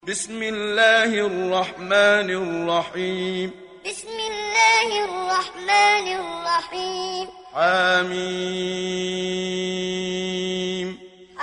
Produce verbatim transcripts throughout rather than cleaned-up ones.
بسم الله الرحمن الرحيم بسم الله الرحمن الرحيم حميم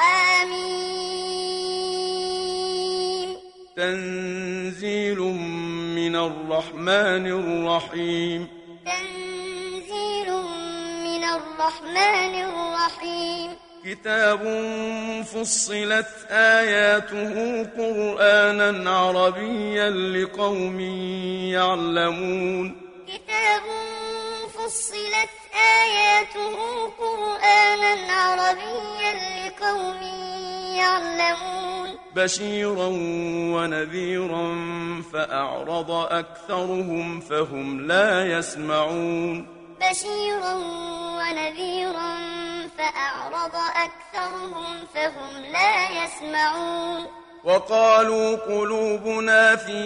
حميم تنزيل من الرحمن الرحيم تنزيل من الرحمن الرحيم كتاب فصلت آياته قرآنا عربيا لقوم يعلمون كتاب فصلت آياته قرآنا عربيا لقوم يعلمون بشيرا ونذيرا فأعرض أكثرهم فهم لا يسمعون بشيرا ونذيرا فأعرض أكثرهم فهم لا يسمعون وقالوا قلوبنا في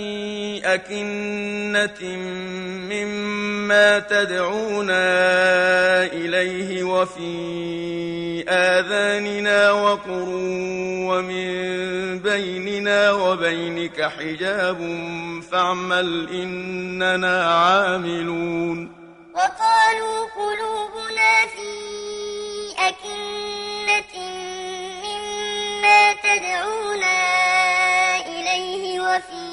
أكنة مما تدعونا إليه وفي آذاننا وقر ومن بيننا وبينك حجاب فاعمل إننا عاملون وقالوا قلوبنا في أكنة مما تدعونا إليه وفي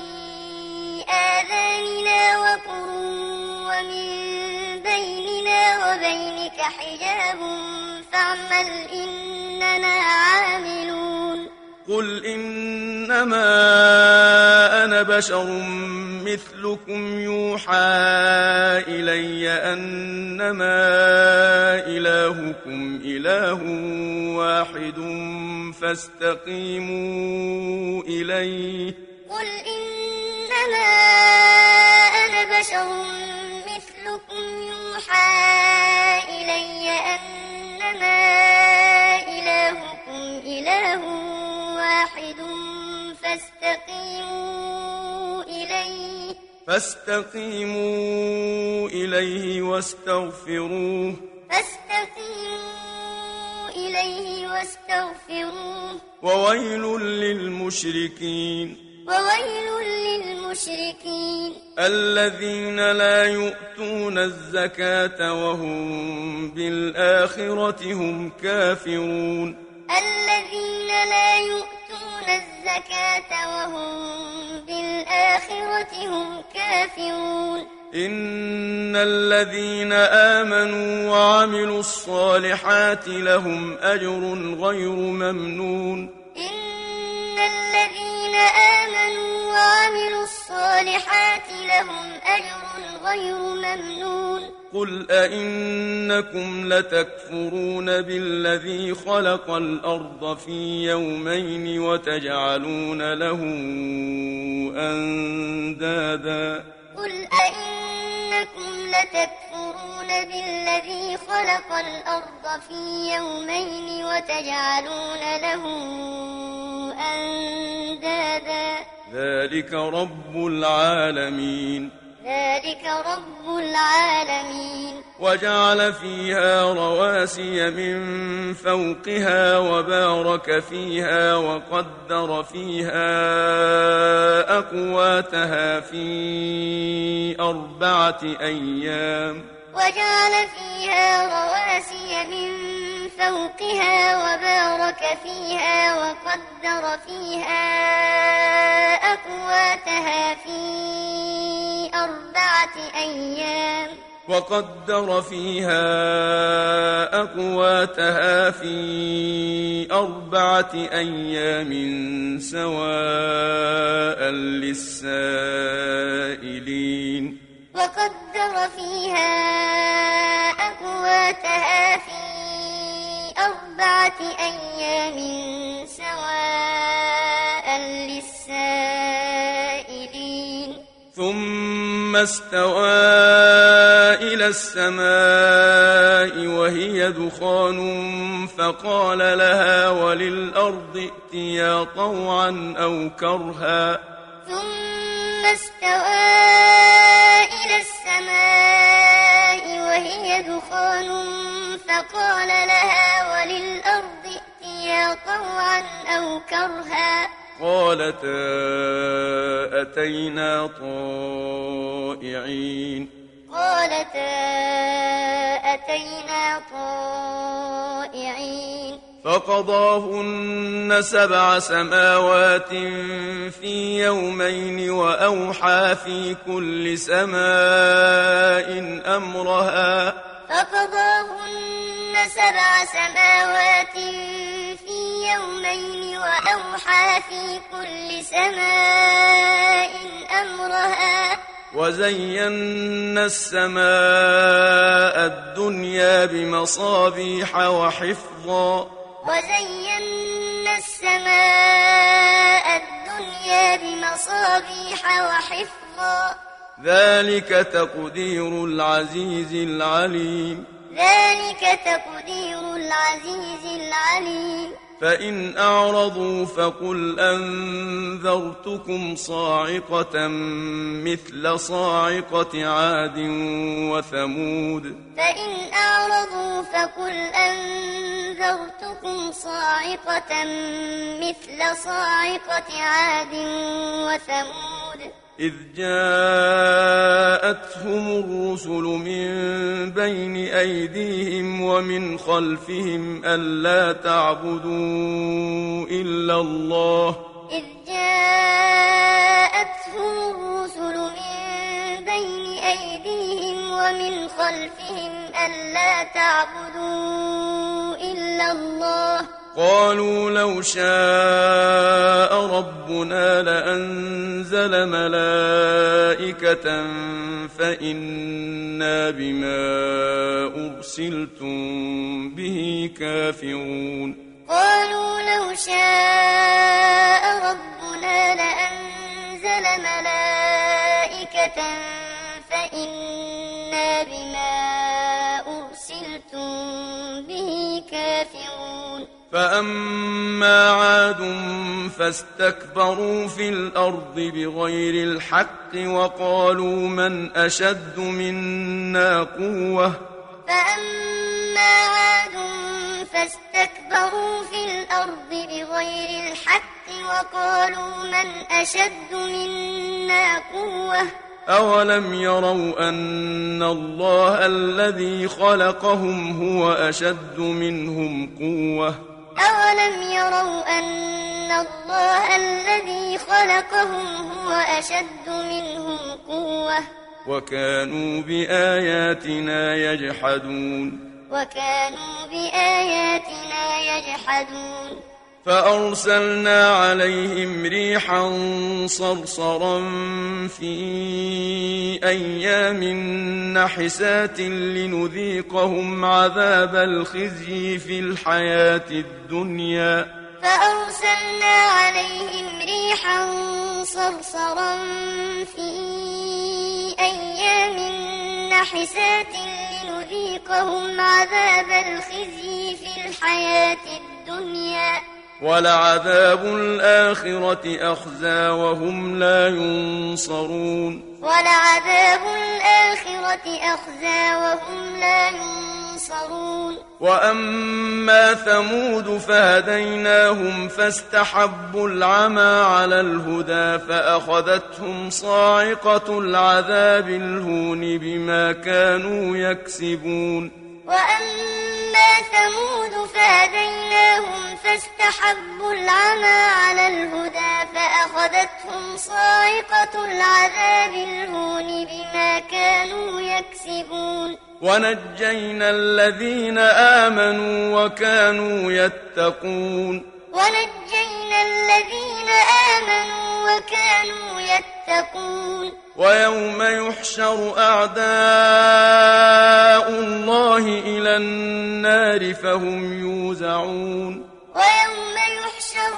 آذاننا وقر ومن بيننا وبينك حجاب فاعمل إننا عاملون قل إنما أنا بشر مثلكم يوحى إلي أنما إلهكم إله واحد فاستقيموا إليه قل إنما أنا بشر مثلكم يوحى إلي أنما إلهكم إله واحد فاستقيموا إليه فاستقيموا إليه واستغفروه فاستقيموا إليه واستغفروه وويل للمشركين وويل للمشركين الذين لا يؤتون الزكاة وهم بالآخرة هم كافرون الذين لا يؤتون الزكاة وهم بالآخرة هم كافرون إن الذين آمنوا وعملوا الصالحات لهم أجر غير ممنون إن الذين آمنوا وعملوا الصالحات لهم أجر غير ممنون قل أئنكم لتكفرون بالذي خلق الأرض في يومين وتجعلون له أندادا قل أئنكم لتكفرون بالذي خلق الأرض في يومين وتجعلون له أندادا ذلك رب العالمين ذلك رب العالمين وجعل فيها رواسي من فوقها وبارك فيها وقدر فيها أقواتها في أربعة أيام وجعل فيها رواسي من فوقها وبارك فيها وقدر فيها أقواتها في أربعة أيام وقدر فيها أقواتها في أربعة أيام سواء للسائلين وقدر فيها أقواتها في أربعة أيام سواء للسائلين ثم استوى إلى السماء وهي دخان فقال لها وللأرض ائتيا طوعا أو كرها ثم استوى إلى السماء وهي دخان فقال لها وللأرض ائتيا طوعا أو كرها قالتا أتينا طائعين قالتا أتينا طائعين فقضاهن سبع سماوات في يومين وأوحى في كل سماء أمرها فقضاهن سبع سماوات في يومين وأوحى في كل سماء أمرها وزينا السماء الدنيا بمصابيح وحفظا وزينا السماء الدنيا بمصابيح وحفظا ذلك تقدير العزيز العليم ذلك تقدير العزيز العليم فإن أعرضوا فقل أنذرتكم صاعقة مثل صاعقة عاد وثمود فإن أعرضوا فقل أنذرتكم صاعقة مثل صاعقة عاد وثمود إذ جاءتهم الرسل من بين أيديهم ومن خلفهم ألا تعبدوا إلا الله إذ جاءتهم الرسل من بين أيديهم ومن خلفهم ألا تعبدوا إلا الله قالوا لو شاء ربنا لأنزل ملائكة فإنا بما أرسلتم به كافرون قالوا لو شاء ربنا لأنزل ملائكة فإنا بما أرسلتم به كافرون فأما عاد فاستكبروا في الأرض بغير الحق وقالوا من أشد منا قوة فأما عاد فاستكبروا في الأرض بغير الحق وقالوا من أشد منا قوة أولم يروا أن الله الذي خلقهم هو أشد منهم قوة أولم يروا أن الله الذي خلقهم هو أشد منهم قوة وكانوا بآياتنا يجحدون وكانوا بآياتنا يجحدون فأرسلنا عليهم ريحا صرصرا في أيام نحسات لنذيقهم عذاب الخزي في الحياة الدنيا فأرسلنا عليهم ريحا صرصرا في أيام نحسات لنذيقهم عذاب الخزي في الحياة الدنيا ولعذاب الآخرة أخزى وهم لا ينصرون ولعذاب الآخرة أخزى وهم لا ينصرون وأما ثمود فهديناهم فاستحبوا العمى على الهدى فأخذتهم صاعقة العذاب الهون بما كانوا يكسبون وأما ثمود فهديناهم فاستحبوا العمى على الهدى فأخذتهم صاعقة العذاب الهون بما كانوا يكسبون ونجينا الذين آمنوا وكانوا يتقون ونجينا الذين آمنوا وكانوا يتقون ويوم يحشر أعداء الله إلى النار فهم يوزعون ويوم يحشر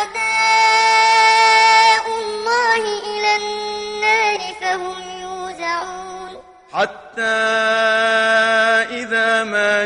أعداء الله إلى النار فهم يوزعون حتى إذا ما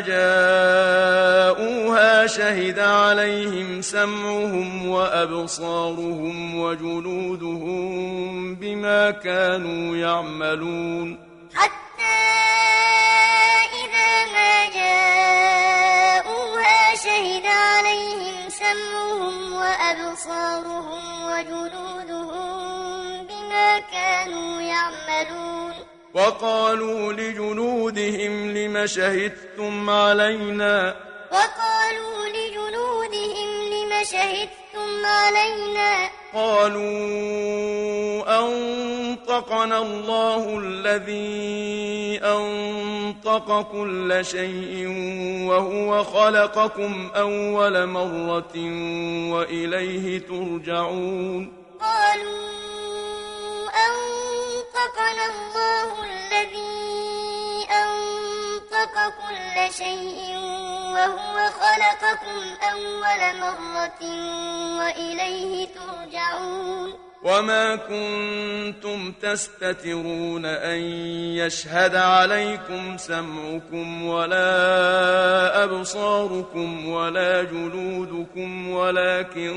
جاءوها شهد عليهم سمعهم وأبصارهم وجلودهم بما كانوا يعملون حتى إذا ما جاءوها شهد عليهم سمعهم وأبصارهم وأبصارهم وجلودهم بما كانوا يعملون وقالوا لجلودهم لم شهدتم علينا وقالوا لجلودهم لم شهدتم علينا قالوا أنطقنا الله الذي أنطق كل شيء وهو خلقكم أول مرة وإليه ترجعون قالوا أنطقنا الله الذي أنطق كل شيء وهو خلقكم أول مرة وإليه ترجعون وما كنتم تستترون أن يشهد عليكم سمعكم ولا أبصاركم ولا جلودكم ولكن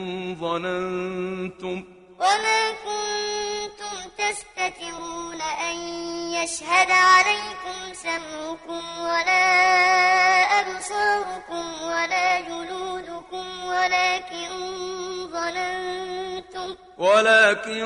ظننتم وما كنتم تستترون أن يشهد عليكم سمعكم ولا أبصاركم ولا جلودكم ولكن ظننتم ولكن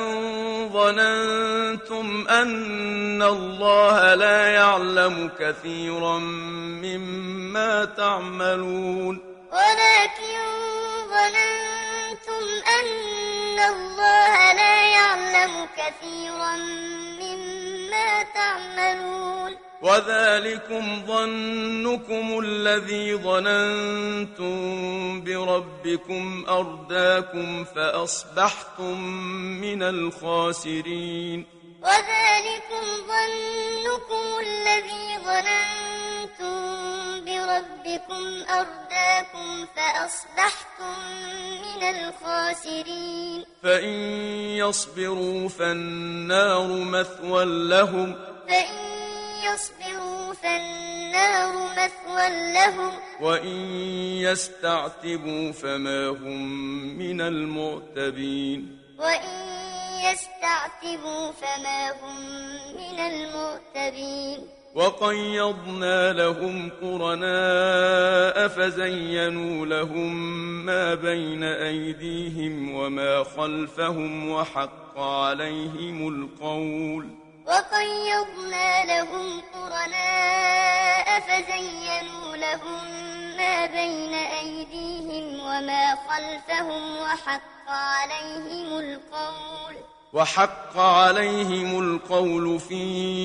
ظننتم أن الله لا يعلم كثيرا مما تعملون ولكن ظننتم أن الله لا يعلم كثيرا مما تعملون وذلكم ظنكم الذي ظننتم بربكم أرداكم فأصبحتم من الخاسرين وذلكم ظنكم الذي ظننتم بربكم أرداكم فأصبحتم من الخاسرين فإن يصبروا فالنار مثوى لهم فإن يصبروا فالنار مثوى لهم وإن يستعتبوا فما هم من المعتبين وإن يستعتبوا فما هم من المعتبين وقيضنا لهم قرناء فزينوا لهم ما بين أيديهم وما خلفهم وحق عليهم القول وقيضنا لهم قرناء فزينوا لهم ما بين أيديهم وما خلفهم وحق عليهم القول وحق عليهم القول في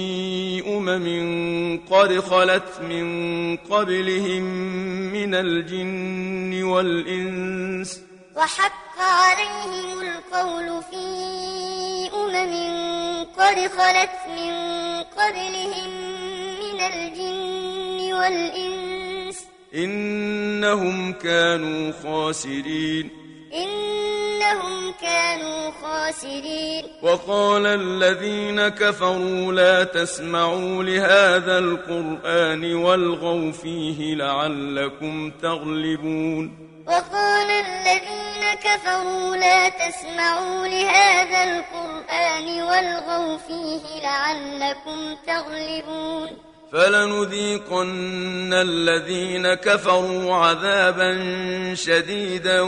أمم قد خلت من قبلهم من الجن والإنس وحق عليهم القول في أمم قد خلت من قبلهم من الجن والإنس إنهم كانوا خاسرين إنهم كانوا خاسرين وقال الذين كفروا لا تسمعوا لهذا القرآن والغوا فيه لعلكم تغلبون وقال الذين كفروا لا تسمعوا لهذا القرآن والغوا فيه لعلكم تغلبون فلنذيقن الذين كفروا عذابا شديدا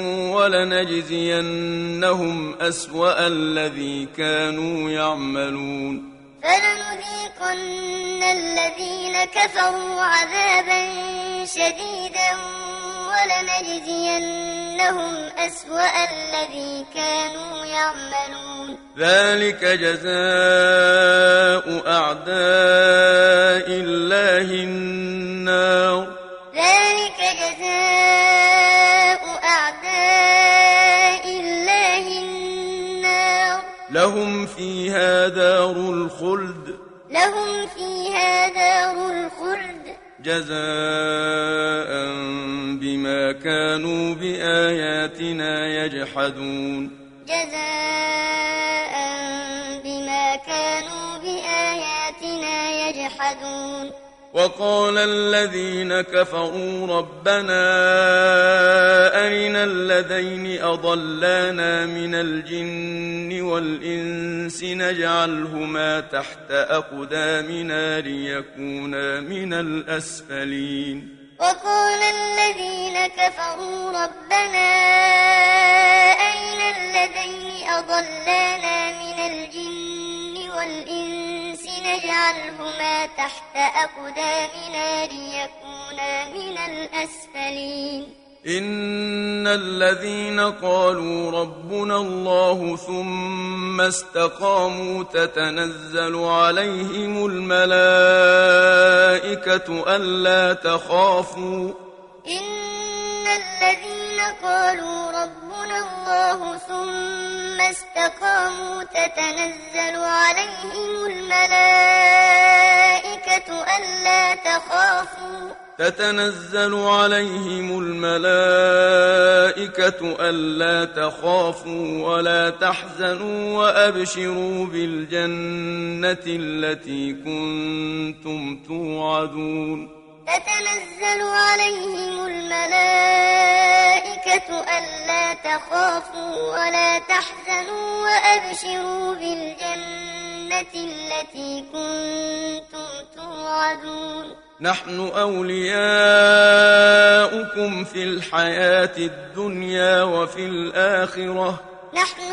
ولنجزينهم أسوأ الذي كانوا يعملون فلنذيقن الذين كفروا عذابا شديدا ولنجزينهم أسوأ الذي كانوا يعملون ذلك جزاء أعداء الله النار ذلك جزاء أعداء الله النار لهم فيها دار الخلد لهم فيها دار الخلد جزاء بما كانوا بآياتنا يجحدون جزاء بما كانوا بآياتنا يجحدون وقال الذين كفروا ربنا أرنا الذين أضلانا من الجن والإنس نجعلهما تحت أقدامنا ليكونا من الأسفلين وقال الذين كفروا ربنا أين اللذين أضلانا من الجن والإنس نجعلهما تحت أقدامنا ليكونا من الأسفلين إن الذين قالوا ربنا الله ثم استقاموا تتنزل عليهم الملائكة ألا تخافوا إن الذين قالوا ربنا الله ثم استقاموا تتنزل عليهم الملائكة ألا تخافوا تتنزل عليهم الملائكة ألا تخافوا ولا تحزنوا وأبشروا بالجنة التي كنتم توعدون تتنزل عليهم الملائكة ألا تخافوا ولا تحزنوا وأبشروا بالجنة التي كنتم توعدون نحن أولياؤكم في الحياة الدنيا وفي الآخرة نحن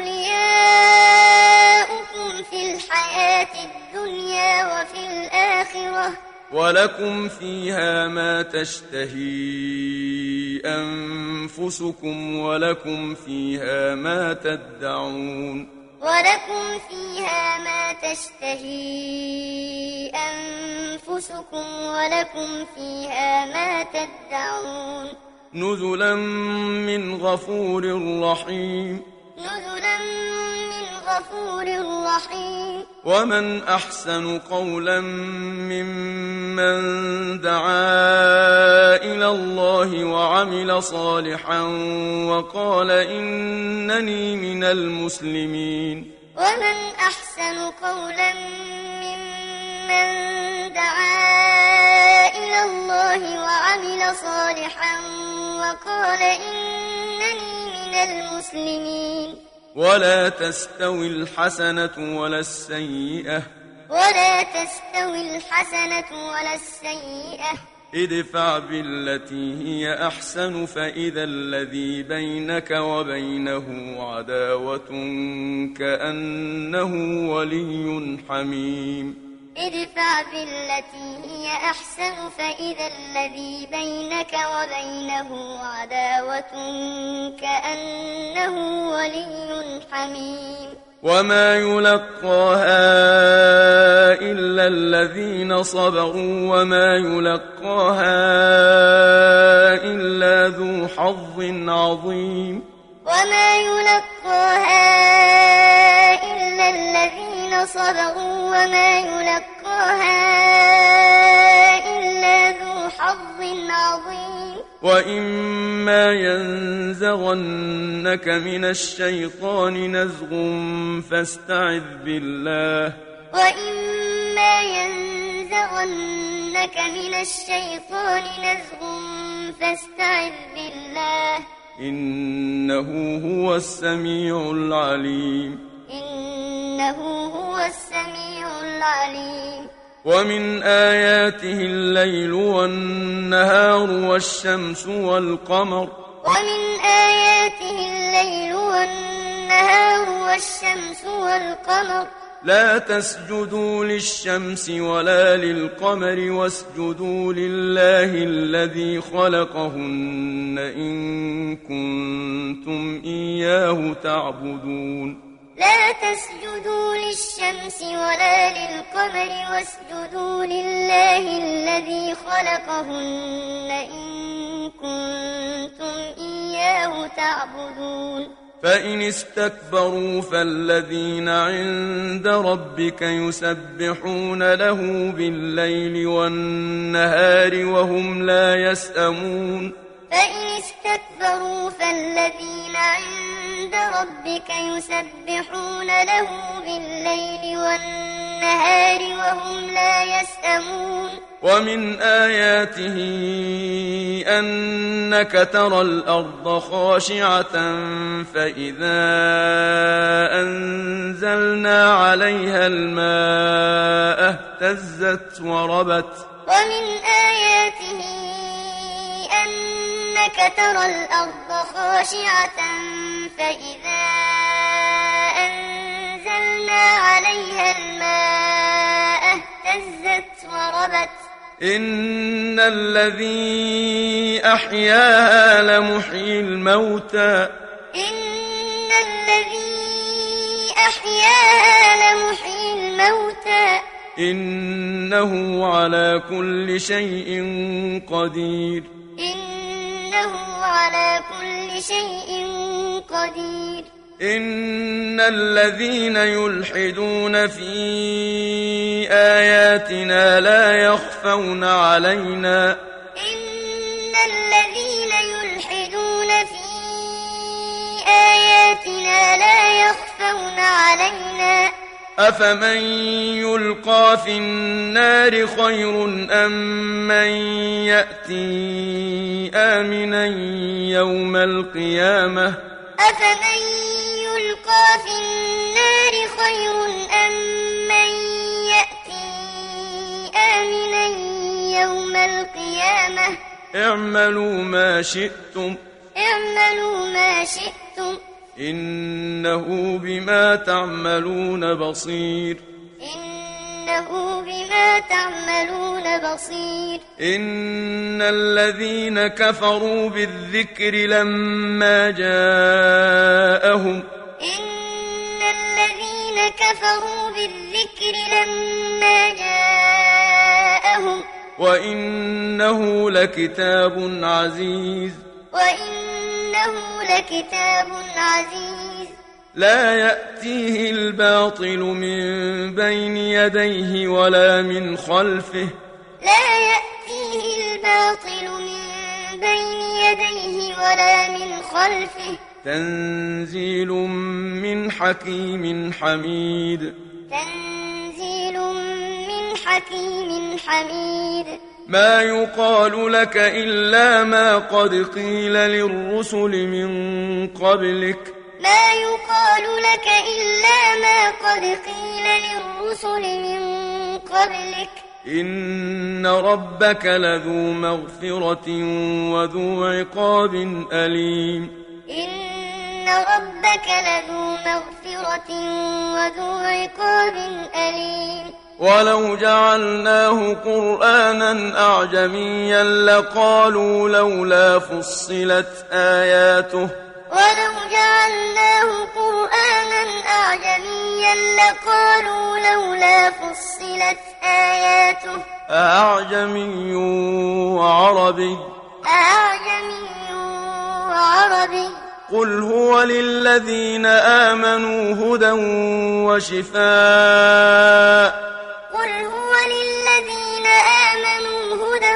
أولياؤكم في الحياة الدنيا وفي الآخرة ولكم فيها ما تشتهي أنفسكم ولكم فيها ما تدعون ولكم فيها ما تشتهي أنفسكم ولكم فيها ما تدعون نزلا من غفور رحيم نزلا من غفور رحيم ومن أحسن قولا ممن دعا إلى الله وعمل صالحا وقال إنني من المسلمين ومن أحسن قولا ممن دعا إلى الله وعمل صالحا وقال إنني من المسلمين ولا تستوي الحسنة ولا السيئة ولا تستوي الحسنة ولا السيئة ادفع بالتي هي أحسن فإذا الذي بينك وبينه عداوة كأنه ولي حميم ادفع بالتي هي أحسن فإذا الذي بينك وبينه عداوة كأنه ولي حميم وما يلقاها إلا الذين صبروا وما يلقاها إلا ذو حظ عظيم وما يلقاها إلا الذين صبروا وما يلقاها إلا ذو حظ عظيم وإما ينزغنك من الشيطان نزغ فاستعذ بالله وإما ينزغنك من الشيطان نزغ فاستعذ بالله إنه هو السميع العليم إنه هو السميع العليم ومن آياته الليل والنهار والشمس والقمر ومن آياته الليل والنهار والشمس والقمر لا تسجدوا للشمس ولا للقمر واسجدوا لله الذي خلقهن إن كنتم إياه تعبدون لا تسجدوا للشمس ولا للقمر واسجدوا لله الذي خلقهن إن كنتم إياه تعبدون فإن استكبروا فالذين عند ربك يسبحون له بالليل والنهار وهم لا يسأمون فإن استكبروا فالذين عند ربك يسبحون له بالليل والنهار وهم لا يسأمون ومن آياته أنك ترى الأرض خاشعة فإذا أنزلنا عليها الماء اهتزت وربت ومن آياته إنك ترى الأرض خاشعة فإذا أنزلنا عليها الماء اهتزت وربت إن الذي أحياها لمحيي الموتى إن الذي أحياها لمحيي الموتى إنه على كل شيء قدير إنه على كل شيء قدير إن الذين يلحدون في آياتنا لا يخفون علينا إن الذين يلحدون في آياتنا لا يخفون علينا أفمن يلقى في النار خير أم من يأتي آمنا يوم القيامة أفمن يلقى في النار خير أم من يأتي آمنا يوم القيامة اعملوا ما شئتم اعملوا ما شئتم إنه بما تعملون بصير إنه بما تعملون بصير إن الذين كفروا بالذكر لما جاءهم إن الذين كفروا بالذكر لما جاءهم وإنه لكتاب عزيز وإنه لكتاب عزيز لا يأتيه الباطل من بين يديه ولا من خلفه لا يأتيه الباطل من بين يديه ولا من خلفه تنزيل من حكيم حميد تنزيل من حكيم حميد ما يقال لك إلا ما قد قيل للرسل من قبلك ما يقال لك إلا ما قد قيل للرسل من قبلك إن ربك لذو مغفرة وذو عقاب أليم إن ربك لذو مغفرة وذو عقاب أليم ولو جعلناه قرآنا أعجميا لقالوا لولا فصلت آياته ولو جعلناه قرآنا أعجميا لقالوا لولا فصلت آياته أعجمي وعربي أعجمي وعربي قل هو للذين آمنوا هدى وشفاء قل هو للذين آمنوا هدى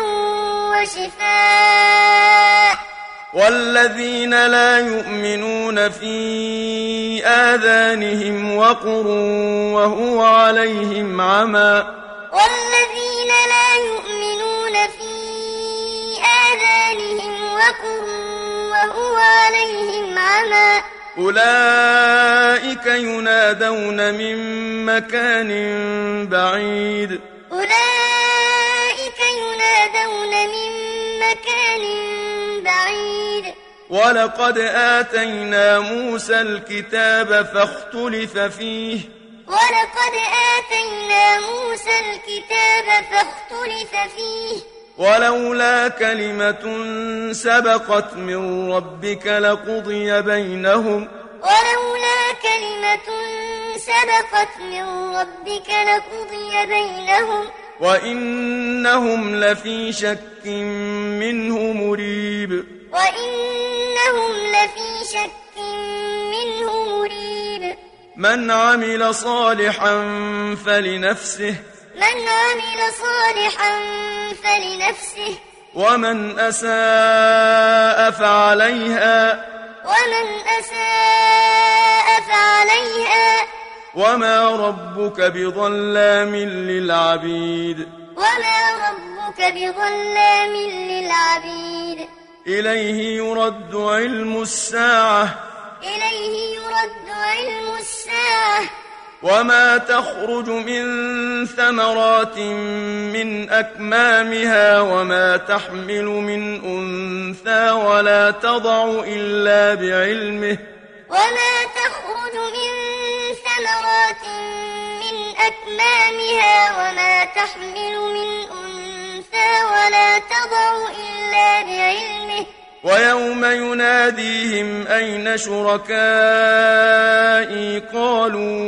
وشفاء والذين لا يؤمنون في آذانهم وقر وهو عليهم عمى والذين لا يؤمنون في آذانهم وقر وهو عليهم عمى أولئك ينادون من مكان بعيد أولئك ينادون من مكان بعيد ولقد آتينا موسى الكتاب فاختلف فيه ولقد آتينا موسى الكتاب فاختلف فيه ولولا كلمة سبقت من ربك لقضي بينهم ولولا كلمة سبقت من ربك لقضي بينهم وإنهم لفي شك منه مريب وإنهم لفي شك منه مريب من عمل صالحا فلنفسه من عمل صالحا فلنفسه ومن أساء فعليها ومن أساء فعليها وما ربك بظلام للعبيد وما ربك بظلام للعبيد إليه يرد علم الساعة إليه يرد علم الساعة وما تخرج من ثمرات من أكمامها وما تحمل من أنثى ولا تضع إلا بعلمه وما تخرج من ثمرات من أكمامها وما تحمل من أنثى ولا تضع إلا بعلمه ويوم يناديهم أين شركائي قالوا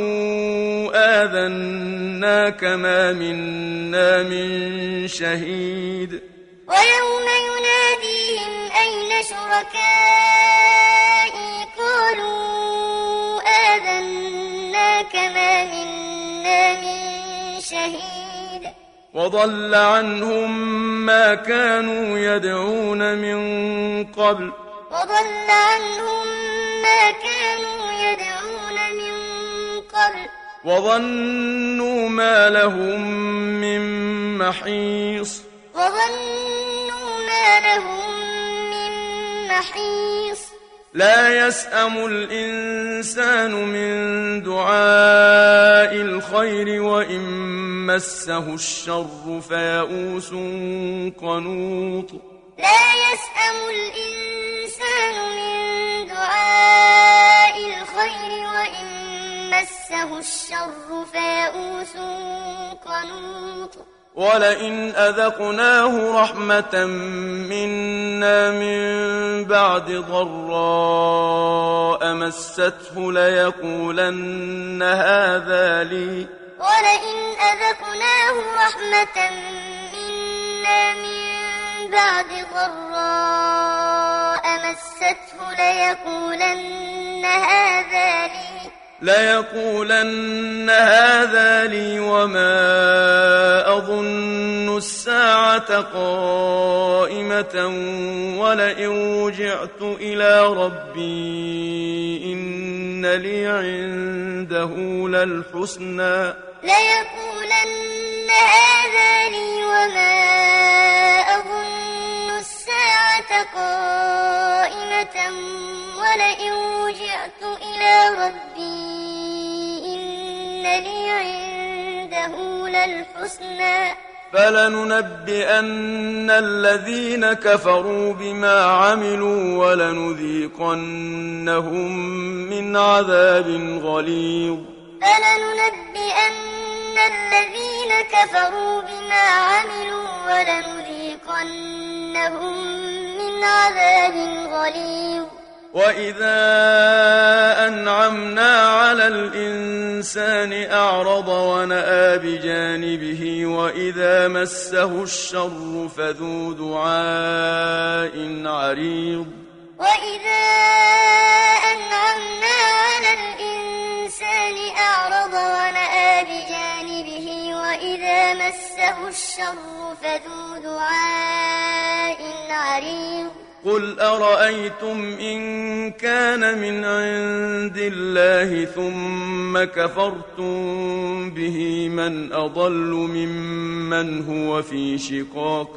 آذناك ما منا من شهيد ويوم يناديهم أين شركائي قالوا آذناك ما منا من شهيد وضل عنهم ما كانوا يدعون من قبل وضل عنهم ما كانوا يدعون من قبل وظنوا ما لهم من محيص وظنوا ما لهم من محيص لا يسأم الإنسان من دعاء الخير وإن مسه الشر فيئوس قنوط لا يسأم الإنسان من دعاء الخير وإن مسه الشر فيئوس قنوط ولئن أذقناه رحمة منا من بعد ضراء مسته ليقولن هذا لي ولئن أذقناه رحمة منا من بعد ضراء مسته ليقولن هذا لي ليقولن هذا لي وما أظن الساعة قائمة ولئن رجعت إلى ربي إن لي عنده للحسنى ليقولن هذا لي وما أظن الساعة قائمة ولئن رجعت إلى ربي إن لي عنده للحسنى فلننبئن الذين كفروا بما عملوا ولنذيقنهم من عذاب غليظ فلننبئن الذين كفروا بما عملوا ولنذيقنهم من عذاب غليظ وإذا أنعمنا على الإنسان أعرض ونأى بجانبه وإذا مسه الشر فذو دعاء عريض وإذا أنعمنا على الإنسان أعرض ونأى بجانبه وإذا مسه الشر فذو دعاء عريض قل أرأيتم إن كان من عند الله ثم كفرتم به من أضل ممن هو في شقاق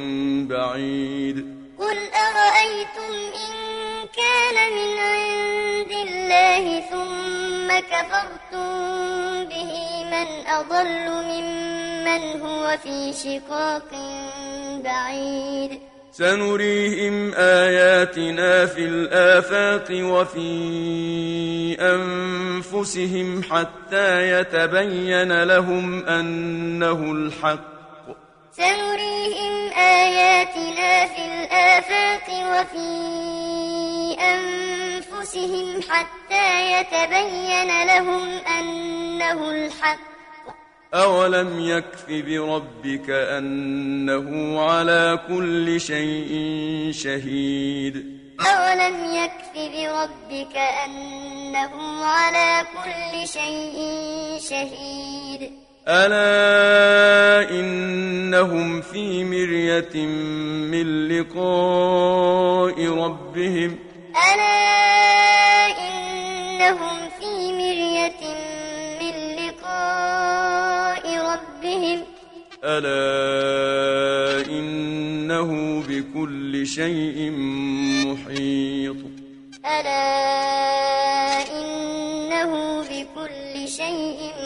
بعيد قل أرأيتم إن كان من عند الله ثم كفرتم به من أضل ممن هو في شقاق بعيد سنريهم آياتنا في الآفاق وفي أنفسهم حتى يتبين لهم أنه الحق سنريهم آياتنا في الآفاق وفي أنفسهم حتى يتبين لهم أنه الحق أولم يكف بربك أنه على كل شيء شهيد أولم يكف بربك أنه على كل شيء شهيد ألا إنهم في مرية من لقاء ربهم ألا إنهم في مرية من لقاء ربهم ألا إنه بكل شيء محيط ألا إنه بكل شيء شيء